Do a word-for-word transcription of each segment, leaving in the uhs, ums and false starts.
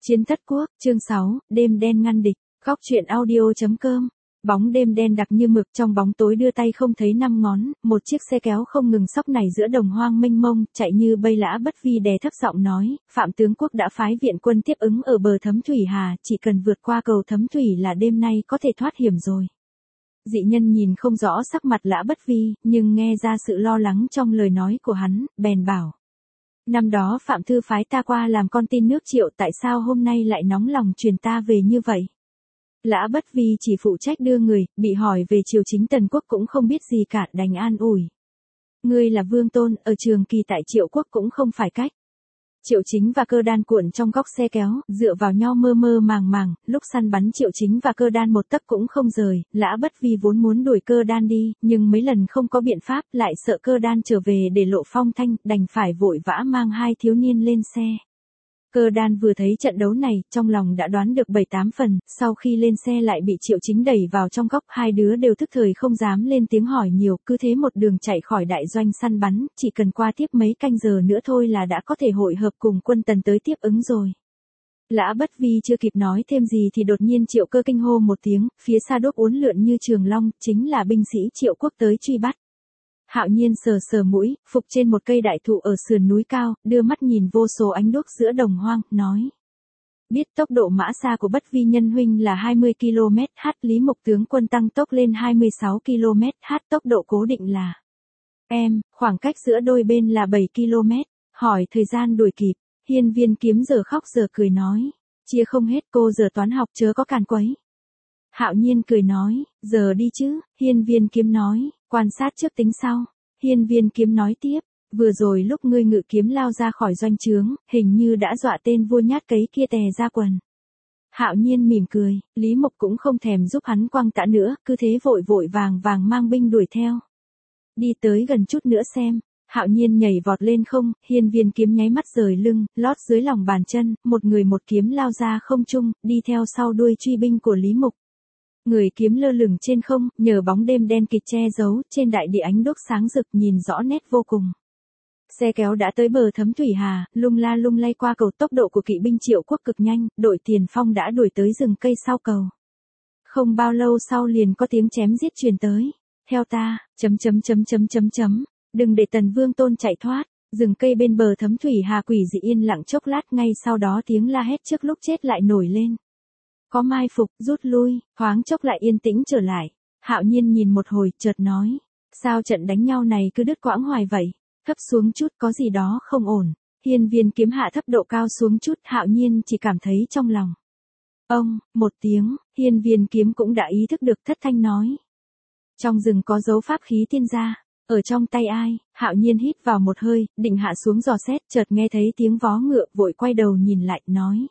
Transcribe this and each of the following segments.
Chiến thất quốc, chương sáu, đêm đen ngăn địch, góc truyện audio.com. Bóng đêm đen đặc như mực, trong bóng tối đưa tay không thấy năm ngón, một chiếc xe kéo không ngừng xóc nảy giữa đồng hoang mênh mông, chạy như bây lã bất vi đè thấp giọng nói, Phạm tướng quốc đã phái viện quân tiếp ứng ở bờ Thấm Thủy Hà, chỉ cần vượt qua cầu Thấm Thủy là đêm nay có thể thoát hiểm rồi. Dị nhân nhìn không rõ sắc mặt lã bất vi, nhưng nghe ra sự lo lắng trong lời nói của hắn, bèn bảo. Năm đó Phạm Thư phái ta qua làm con tin nước Triệu, tại sao hôm nay lại nóng lòng truyền ta về như vậy? Lã bất vi chỉ phụ trách đưa người, bị hỏi về triều chính Tần quốc cũng không biết gì cả, đành an ủi. Ngươi là vương tôn, ở trường kỳ tại Triệu quốc cũng không phải cách. Triệu Chính và Cơ Đan cuộn trong góc xe kéo, dựa vào nhau mơ mơ màng màng, lúc săn bắn Triệu Chính và Cơ Đan một tấc cũng không rời, Lã bất vi vốn muốn đuổi Cơ Đan đi, nhưng mấy lần không có biện pháp, lại sợ Cơ Đan trở về để lộ phong thanh, đành phải vội vã mang hai thiếu niên lên xe. Cơ Đan vừa thấy trận đấu này, trong lòng đã đoán được bảy tám phần, sau khi lên xe lại bị Triệu Chính đẩy vào trong góc, hai đứa đều thức thời không dám lên tiếng hỏi nhiều, cứ thế một đường chạy khỏi đại doanh săn bắn, chỉ cần qua tiếp mấy canh giờ nữa thôi là đã có thể hội hợp cùng quân Tần tới tiếp ứng rồi. Lã bất vi chưa kịp nói thêm gì thì đột nhiên Triệu Cơ kinh hô một tiếng, phía xa đốt uốn lượn như trường long, chính là binh sĩ Triệu quốc tới truy bắt. Hạo Nhiên sờ sờ mũi, phục trên một cây đại thụ ở sườn núi cao, đưa mắt nhìn vô số ánh đuốc giữa đồng hoang, nói. Biết tốc độ mã xa của bất vi nhân huynh là hai mươi ki lô mét h, Lý Mộc tướng quân tăng tốc lên hai mươi sáu ki lô mét h, tốc độ cố định là. Em, khoảng cách giữa đôi bên là bảy ki lô mét, hỏi thời gian đuổi kịp, Hiên Viên Kiếm giờ khóc giờ cười nói. Chia không hết, cô giờ toán học chớ có càn quấy. Hạo Nhiên cười nói, giờ đi chứ, Hiên Viên Kiếm nói, quan sát trước tính sau. Hiên Viên Kiếm nói tiếp, vừa rồi lúc ngươi ngự kiếm lao ra khỏi doanh trướng, hình như đã dọa tên vua nhát cấy kia tè ra quần. Hạo Nhiên mỉm cười, Lý Mộc cũng không thèm giúp hắn quăng tã nữa, cứ thế vội vội vàng vàng mang binh đuổi theo. Đi tới gần chút nữa xem. Hạo Nhiên nhảy vọt lên không, Hiên Viên Kiếm nháy mắt rời lưng, lót dưới lòng bàn chân, một người một kiếm lao ra không trung, đi theo sau đuôi truy binh của Lý Mộc. Người kiếm lơ lửng trên không, nhờ bóng đêm đen kịt che giấu, trên đại địa ánh đuốc sáng rực nhìn rõ nét vô cùng. Xe kéo đã tới bờ Thấm Thủy Hà, lung la lung lay qua cầu, tốc độ của kỵ binh Triệu quốc cực nhanh, đội tiền phong đã đuổi tới rừng cây sau cầu. Không bao lâu sau liền có tiếng chém giết truyền tới. Theo ta, chấm chấm chấm chấm chấm chấm, đừng để Tần Vương Tôn chạy thoát. Rừng cây bên bờ Thấm Thủy Hà quỷ dị yên lặng chốc lát, ngay sau đó tiếng la hét trước lúc chết lại nổi lên. Có mai phục, rút lui, thoáng chốc lại yên tĩnh trở lại. Hạo Nhiên nhìn một hồi, chợt nói, sao trận đánh nhau này cứ đứt quãng hoài vậy? Thấp xuống chút, có gì đó không ổn. Hiên Viên Kiếm hạ thấp độ cao xuống chút, Hạo Nhiên chỉ cảm thấy trong lòng. Ông, một tiếng, Hiên Viên Kiếm cũng đã ý thức được, thất thanh nói. Trong rừng có dấu pháp khí tiên gia, ở trong tay ai? Hạo Nhiên hít vào một hơi, định hạ xuống dò xét, chợt nghe thấy tiếng vó ngựa, vội quay đầu nhìn lại, nói.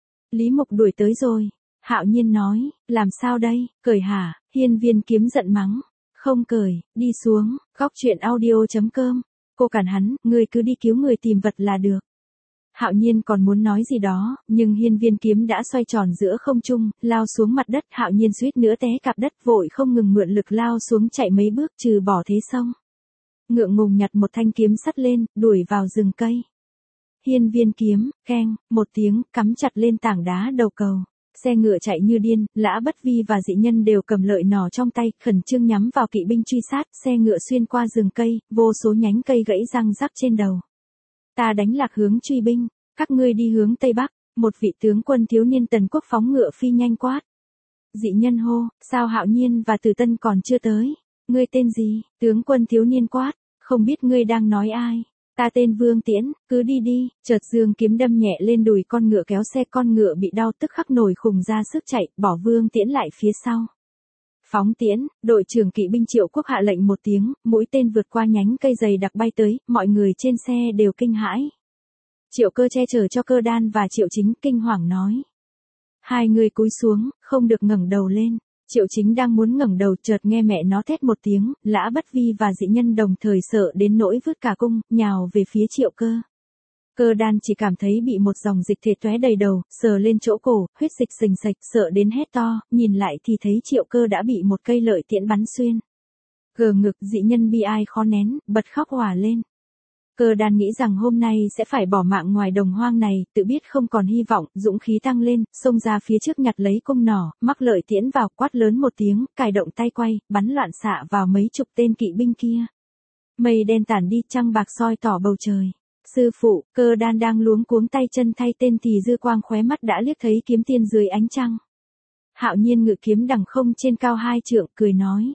Lý Mộc đuổi tới rồi. Hạo Nhiên nói, làm sao đây, cởi hả? Hiên Viên Kiếm giận mắng. Không cởi, đi xuống, góc truyện audio.com. Cô cản hắn, ngươi cứ đi cứu người tìm vật là được. Hạo Nhiên còn muốn nói gì đó, nhưng Hiên Viên Kiếm đã xoay tròn giữa không trung, lao xuống mặt đất. Hạo Nhiên suýt nữa té cạp đất, vội không ngừng mượn lực lao xuống, chạy mấy bước trừ bỏ thế xong. Ngượng ngùng nhặt một thanh kiếm sắt lên, đuổi vào rừng cây. Hiên Viên Kiếm, keng, một tiếng, cắm chặt lên tảng đá đầu cầu. Xe ngựa chạy như điên, Lã bất vi và dị nhân đều cầm lợi nỏ trong tay, khẩn trương nhắm vào kỵ binh truy sát, xe ngựa xuyên qua rừng cây, vô số nhánh cây gãy răng rắc trên đầu. Ta đánh lạc hướng truy binh, các ngươi đi hướng Tây Bắc, một vị tướng quân thiếu niên Tần quốc phóng ngựa phi nhanh quát. Dị nhân hô, sao Hạo Nhiên và Từ Tân còn chưa tới? Ngươi tên gì? Tướng quân thiếu niên quát, không biết ngươi đang nói ai? Ta tên Vương Tiễn, cứ đi đi. Chợt dương kiếm đâm nhẹ lên đùi con ngựa kéo xe, con ngựa bị đau tức khắc nổi khùng ra sức chạy, bỏ Vương Tiễn lại phía sau. Phóng tiễn, đội trưởng kỵ binh Triệu quốc hạ lệnh một tiếng, mũi tên vượt qua nhánh cây dày đặc bay tới, mọi người trên xe đều kinh hãi. Triệu Cơ che chở cho Cơ Đan và Triệu Chính, kinh hoàng nói. Hai người cúi xuống, không được ngẩng đầu lên. Triệu Chính đang muốn ngẩng đầu, chợt nghe mẹ nó thét một tiếng, Lã bất vi và dị nhân đồng thời sợ đến nỗi vứt cả cung, nhào về phía Triệu Cơ. Cơ Đan chỉ cảm thấy bị một dòng dịch thể tóe đầy đầu, sờ lên chỗ cổ, huyết dịch sình sạch, sợ đến hét to, nhìn lại thì thấy Triệu Cơ đã bị một cây lợi tiễn bắn xuyên. Gờ ngực, dị nhân bi ai khó nén, bật khóc òa lên. Cơ Đan nghĩ rằng hôm nay sẽ phải bỏ mạng ngoài đồng hoang này, tự biết không còn hy vọng, dũng khí tăng lên, xông ra phía trước nhặt lấy cung nỏ, mắc lợi tiễn vào, quát lớn một tiếng, cài động tay quay, bắn loạn xạ vào mấy chục tên kỵ binh kia. Mây đen tản đi, trăng bạc soi tỏ bầu trời. Sư phụ, Cơ Đan đang luống cuống tay chân thay tên thì dư quang khóe mắt đã liếc thấy kiếm tiên dưới ánh trăng. Hạo Nhiên ngự kiếm đằng không trên cao hai trượng, cười nói: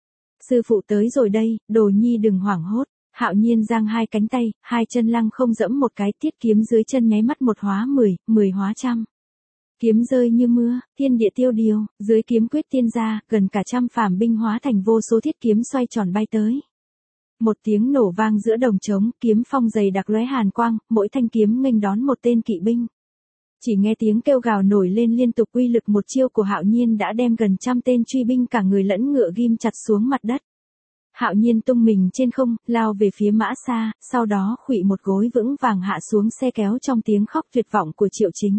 sư phụ tới rồi đây, đồ nhi đừng hoảng hốt. Hạo Nhiên giang hai cánh tay, hai chân lăng không dẫm một cái, tiết kiếm dưới chân nháy mắt một hóa mười, mười hóa trăm. Kiếm rơi như mưa, thiên địa tiêu điều, dưới kiếm quyết tiên ra, gần cả trăm phàm binh hóa thành vô số thiết kiếm xoay tròn bay tới. Một tiếng nổ vang giữa đồng trống, kiếm phong dày đặc lóe hàn quang, mỗi thanh kiếm nghênh đón một tên kỵ binh. Chỉ nghe tiếng kêu gào nổi lên liên tục, uy lực một chiêu của Hạo Nhiên đã đem gần trăm tên truy binh cả người lẫn ngựa ghim chặt xuống mặt đất. Hạo Nhiên tung mình trên không, lao về phía Mã Sa, sau đó khuỵu một gối vững vàng hạ xuống xe kéo trong tiếng khóc tuyệt vọng của Triệu Chính.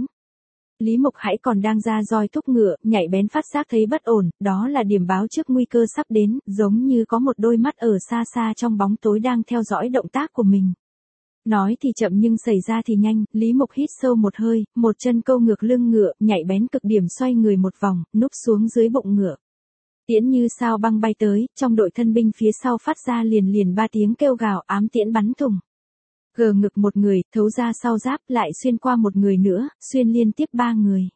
Lý Mục hãy còn đang ra roi thúc ngựa, nhạy bén phát giác thấy bất ổn, đó là điểm báo trước nguy cơ sắp đến, giống như có một đôi mắt ở xa xa trong bóng tối đang theo dõi động tác của mình. Nói thì chậm nhưng xảy ra thì nhanh, Lý Mục hít sâu một hơi, một chân câu ngược lưng ngựa, nhạy bén cực điểm xoay người một vòng, núp xuống dưới bụng ngựa. Tiễn như sao băng bay tới, trong đội thân binh phía sau phát ra liền liền ba tiếng kêu gào, ám tiễn bắn thùng. Gờ ngực một người, thấu ra sau giáp, lại xuyên qua một người nữa, xuyên liên tiếp ba người.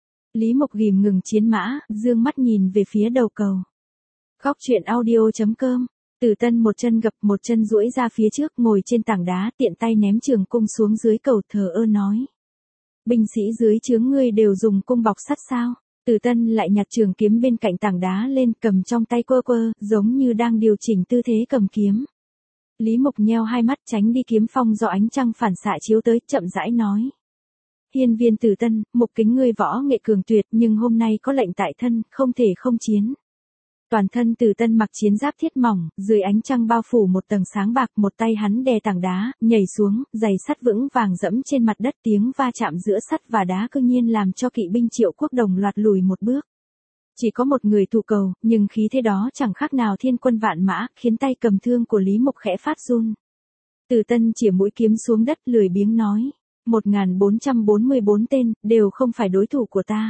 Lý Mục ghìm ngừng chiến mã, dương mắt nhìn về phía đầu cầu. Góc truyện audio chấm com. Tử Tân một chân gập, một chân duỗi ra phía trước, ngồi trên tảng đá, tiện tay ném trường cung xuống dưới cầu, thờ ơ nói: binh sĩ dưới trướng ngươi đều dùng cung bọc sắt sao? Tử Tân lại nhặt trường kiếm bên cạnh tảng đá lên, cầm trong tay quơ quơ, giống như đang điều chỉnh tư thế cầm kiếm. Lý Mục nheo hai mắt tránh đi kiếm phong do ánh trăng phản xạ chiếu tới, chậm rãi nói: hiên viên Tử Tân, Mục kính ngươi võ nghệ cường tuyệt, nhưng hôm nay có lệnh tại thân, không thể không chiến. Toàn thân Tử Tân mặc chiến giáp thiết mỏng, dưới ánh trăng bao phủ một tầng sáng bạc, một tay hắn đè tảng đá, nhảy xuống, giày sắt vững vàng dẫm trên mặt đất, tiếng va chạm giữa sắt và đá cương nhiên làm cho kỵ binh Triệu Quốc đồng loạt lùi một bước. Chỉ có một người thủ cầu, nhưng khí thế đó chẳng khác nào thiên quân vạn mã, khiến tay cầm thương của Lý Mục khẽ phát run. Tử Tân chĩa mũi kiếm xuống đất, lười biếng nói: một nghìn bốn trăm bốn mươi bốn tên, đều không phải đối thủ của ta.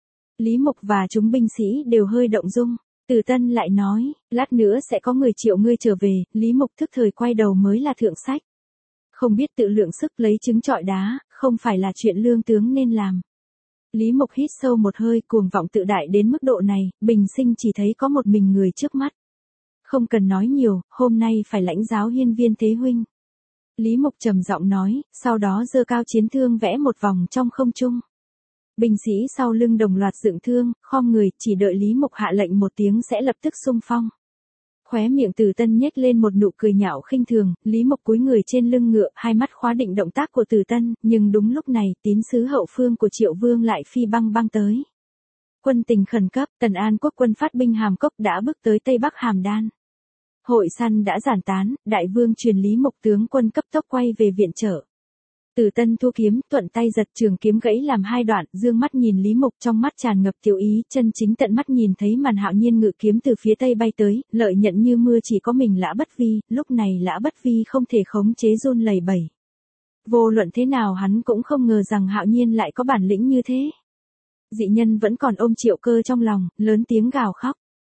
Lý Mục và chúng binh sĩ đều hơi động dung. Tử Tân lại nói: lát nữa sẽ có người triệu ngươi trở về. Lý Mục thức thời quay đầu mới là thượng sách. Không biết tự lượng sức, lấy trứng trọi đá, không phải là chuyện lương tướng nên làm. Lý Mục hít sâu một hơi, cuồng vọng tự đại đến mức độ này, bình sinh chỉ thấy có một mình người trước mắt. Không cần nói nhiều, hôm nay phải lãnh giáo hiên viên thế huynh. Lý Mục trầm giọng nói, sau đó giơ cao chiến thương vẽ một vòng trong không trung. Binh sĩ sau lưng đồng loạt dựng thương, khom người, chỉ đợi Lý Mục hạ lệnh một tiếng sẽ lập tức xung phong. Khóe miệng Tử Tân nhếch lên một nụ cười nhạo khinh thường, Lý Mục cúi người trên lưng ngựa, hai mắt khóa định động tác của Tử Tân, nhưng đúng lúc này, tín sứ hậu phương của Triệu Vương lại phi băng băng tới. Quân tình khẩn cấp, Tần An quốc quân phát binh Hàm Cốc đã bước tới Tây Bắc Hàm Đan. Hội săn đã giản tán, đại vương truyền Lý Mục tướng quân cấp tốc quay về viện trợ. Tử Tân thu kiếm, thuận tay giật trường kiếm gãy làm hai đoạn, dương mắt nhìn Lý Mục, trong mắt tràn ngập tiểu ý, chân chính tận mắt nhìn thấy màn Hạo Nhiên ngự kiếm từ phía tây bay tới, lợi nhận như mưa, chỉ có mình Lã Bất Vi, lúc này Lã Bất Vi không thể khống chế run lẩy bẩy. Vô luận thế nào hắn cũng không ngờ rằng Hạo Nhiên lại có bản lĩnh như thế. Dị nhân vẫn còn ôm Triệu Cơ trong lòng, lớn tiếng gào khóc.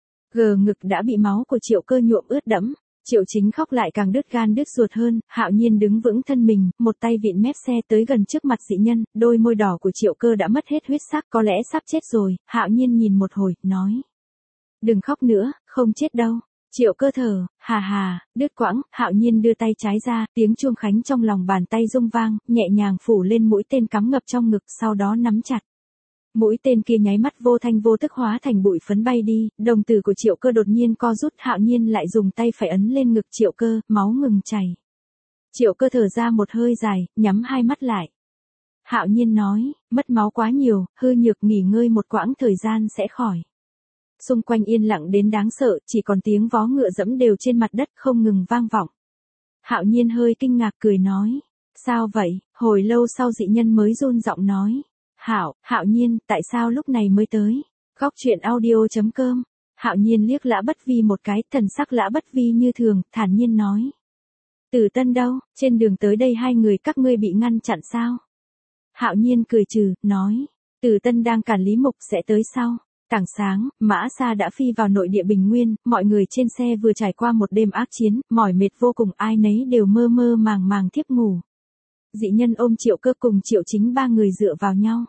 Gờ ngực đã bị máu của Triệu Cơ nhuộm ướt đẫm. Triệu Chính khóc lại càng đứt gan đứt ruột hơn, Hạo Nhiên đứng vững thân mình, một tay vịn mép xe tới gần trước mặt dị nhân, đôi môi đỏ của Triệu Cơ đã mất hết huyết sắc, có lẽ sắp chết rồi. Hạo Nhiên nhìn một hồi, nói: đừng khóc nữa, không chết đâu. Triệu Cơ thở, hà hà, đứt quãng. Hạo Nhiên đưa tay trái ra, tiếng chuông khánh trong lòng bàn tay rung vang, nhẹ nhàng phủ lên mũi tên cắm ngập trong ngực, sau đó nắm chặt. Mũi tên kia nháy mắt vô thanh vô tức hóa thành bụi phấn bay đi, đồng tử của Triệu Cơ đột nhiên co rút, Hạo Nhiên lại dùng tay phải ấn lên ngực Triệu Cơ, máu ngừng chảy. Triệu Cơ thở ra một hơi dài, nhắm hai mắt lại. Hạo Nhiên nói, mất máu quá nhiều, hư nhược nghỉ ngơi một quãng thời gian sẽ khỏi. Xung quanh yên lặng đến đáng sợ, chỉ còn tiếng vó ngựa dẫm đều trên mặt đất không ngừng vang vọng. Hạo Nhiên hơi kinh ngạc cười nói, sao vậy? Hồi lâu sau dị nhân mới run giọng nói, Hạo, Hạo Nhiên, tại sao lúc này mới tới? Góc truyện audio chấm com. Hạo Nhiên liếc Lã Bất Vi một cái, thần sắc Lã Bất Vi như thường, thản nhiên nói, Tử Tân đâu, trên đường tới đây hai người các ngươi bị ngăn chặn sao? Hạo Nhiên cười trừ, nói, Tử Tân đang cản Lý Mục sẽ tới sau. Tảng sáng, Mã Sa đã phi vào nội địa Bình Nguyên, mọi người trên xe vừa trải qua một đêm ác chiến, mỏi mệt vô cùng, ai nấy đều mơ mơ màng màng thiếp ngủ. Dị Nhân ôm Triệu Cơ cùng Triệu Chính ba người dựa vào nhau.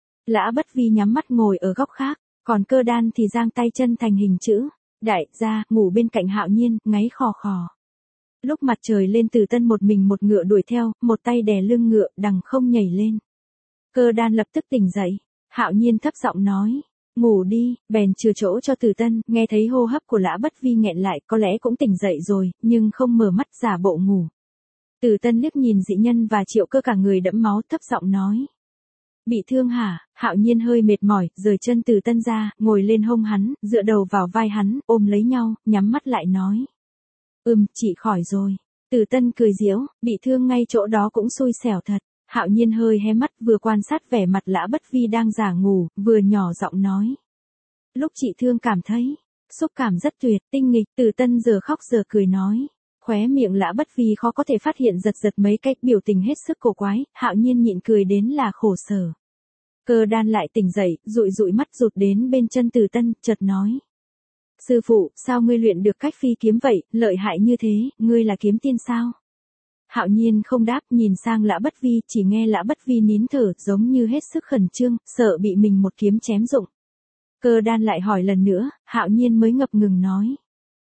Lã Bất Vi nhắm mắt ngồi ở góc khác, còn Cơ Đan thì giang tay chân thành hình chữ, đại gia, ngủ bên cạnh Hạo Nhiên, ngáy khò khò. Lúc mặt trời lên Tử Tân một mình một ngựa đuổi theo, một tay đè lưng ngựa, đằng không nhảy lên. Cơ Đan lập tức tỉnh dậy, Hạo Nhiên thấp giọng nói, ngủ đi, bèn chừa chỗ cho Tử Tân, nghe thấy hô hấp của Lã Bất Vi nghẹn lại, có lẽ cũng tỉnh dậy rồi, nhưng không mở mắt giả bộ ngủ. Tử Tân liếc nhìn Dị Nhân và Triệu Cơ cả người đẫm máu, thấp giọng nói, bị thương hả? Hạo Nhiên hơi mệt mỏi, rời chân Tử Tân ra, ngồi lên hông hắn, dựa đầu vào vai hắn, ôm lấy nhau, nhắm mắt lại nói, ừm, chị khỏi rồi. Tử Tân cười giễu, bị thương ngay chỗ đó cũng xui xẻo thật. Hạo Nhiên hơi hé mắt, vừa quan sát vẻ mặt Lã Bất Vi đang giả ngủ, vừa nhỏ giọng nói, lúc chị thương cảm thấy xúc cảm rất tuyệt, tinh nghịch. Tử Tân giờ khóc giờ cười nói, khóe miệng Lã Bất Vi khó có thể phát hiện giật giật mấy cái, biểu tình hết sức cổ quái. Hạo Nhiên nhịn cười đến là khổ sở. Cơ Đan lại tỉnh dậy, dụi dụi mắt rụt đến bên chân Tử Tân, chợt nói, sư phụ, sao ngươi luyện được cách phi kiếm vậy, lợi hại như thế, ngươi là kiếm tiên sao? Hạo Nhiên không đáp, nhìn sang Lã Bất Vi, chỉ nghe Lã Bất Vi nín thở, giống như hết sức khẩn trương, sợ bị mình một kiếm chém rụng. Cơ Đan lại hỏi lần nữa, Hạo Nhiên mới ngập ngừng nói,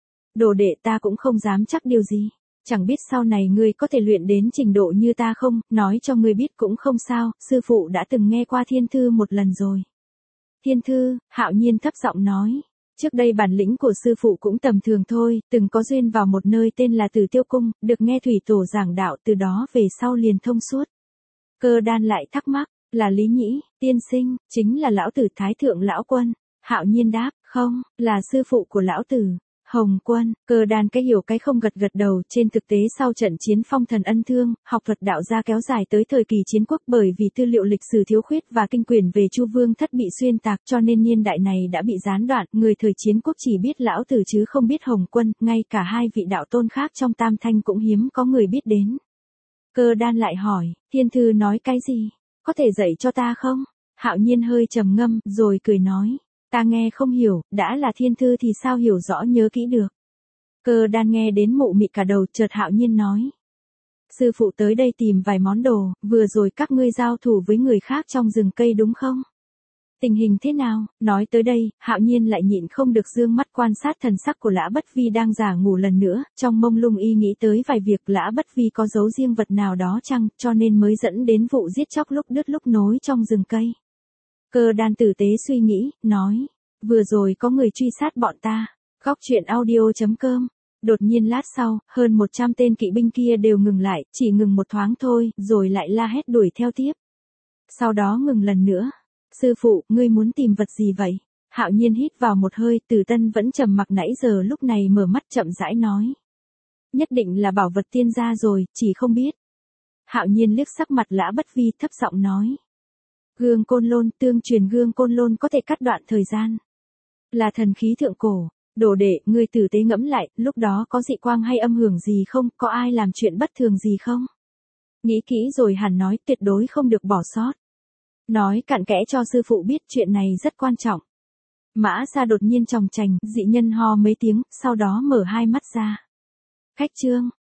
đồ đệ ta cũng không dám chắc điều gì, chẳng biết sau này ngươi có thể luyện đến trình độ như ta không, nói cho ngươi biết cũng không sao, sư phụ đã từng nghe qua thiên thư một lần rồi. Thiên thư? Hạo Nhiên thấp giọng nói, trước đây bản lĩnh của sư phụ cũng tầm thường thôi, từng có duyên vào một nơi tên là Tử Tiêu Cung, được nghe thủy tổ giảng đạo, từ đó về sau liền thông suốt. Cơ Đan lại thắc mắc, là Lý Nhĩ, tiên sinh, chính là lão tử Thái Thượng Lão Quân. Hạo Nhiên đáp, không, là sư phụ của lão tử, Hồng Quân. Cơ Đan cái hiểu cái không gật gật đầu. Trên thực tế sau trận chiến phong thần ân thương, học thuật đạo gia kéo dài tới thời kỳ chiến quốc, bởi vì tư liệu lịch sử thiếu khuyết và kinh quyển về Chu Vương Thất bị xuyên tạc, cho nên niên đại này đã bị gián đoạn, người thời chiến quốc chỉ biết lão tử chứ không biết Hồng Quân, ngay cả hai vị đạo tôn khác trong Tam Thanh cũng hiếm có người biết đến. Cơ Đan lại hỏi, thiên thư nói cái gì? Có thể dạy cho ta không? Hạo Nhiên hơi trầm ngâm, rồi cười nói, ta nghe không hiểu, đã là thiên thư thì sao hiểu rõ nhớ kỹ được. Cơ Đan nghe đến mụ mị cả đầu, chợt Hạo Nhiên nói, sư phụ tới đây tìm vài món đồ, vừa rồi các ngươi giao thủ với người khác trong rừng cây đúng không? Tình hình thế nào? Nói tới đây, Hạo Nhiên lại nhịn không được dương mắt quan sát thần sắc của Lã Bất Vi đang giả ngủ lần nữa, trong mông lung y nghĩ tới vài việc Lã Bất Vi có giấu riêng vật nào đó chăng, cho nên mới dẫn đến vụ giết chóc lúc đứt lúc nối trong rừng cây. Cơ Đan tử tế suy nghĩ, nói, vừa rồi có người truy sát bọn ta. Góc truyện audio chấm com. Đột nhiên lát sau, hơn một trăm tên kỵ binh kia đều ngừng lại, chỉ ngừng một thoáng thôi, rồi lại la hét đuổi theo tiếp. Sau đó ngừng lần nữa. Sư phụ, ngươi muốn tìm vật gì vậy? Hạo Nhiên hít vào một hơi, Tử Tân vẫn trầm mặc nãy giờ lúc này mở mắt chậm rãi nói. Nhất định là bảo vật tiên gia rồi, chỉ không biết. Hạo Nhiên liếc sắc mặt Lã Bất Vi, thấp giọng nói. Gương Côn Lôn, tương truyền gương Côn Lôn có thể cắt đoạn thời gian. Là thần khí thượng cổ. Đồ đệ, ngươi tử tế ngẫm lại, lúc đó có dị quang hay âm hưởng gì không, có ai làm chuyện bất thường gì không? Nghĩ kỹ rồi hẳn nói, tuyệt đối không được bỏ sót. Nói cặn kẽ cho sư phụ biết chuyện này rất quan trọng. Mã Sa đột nhiên tròng trành, dị nhân ho mấy tiếng, sau đó mở hai mắt ra. Khách trương,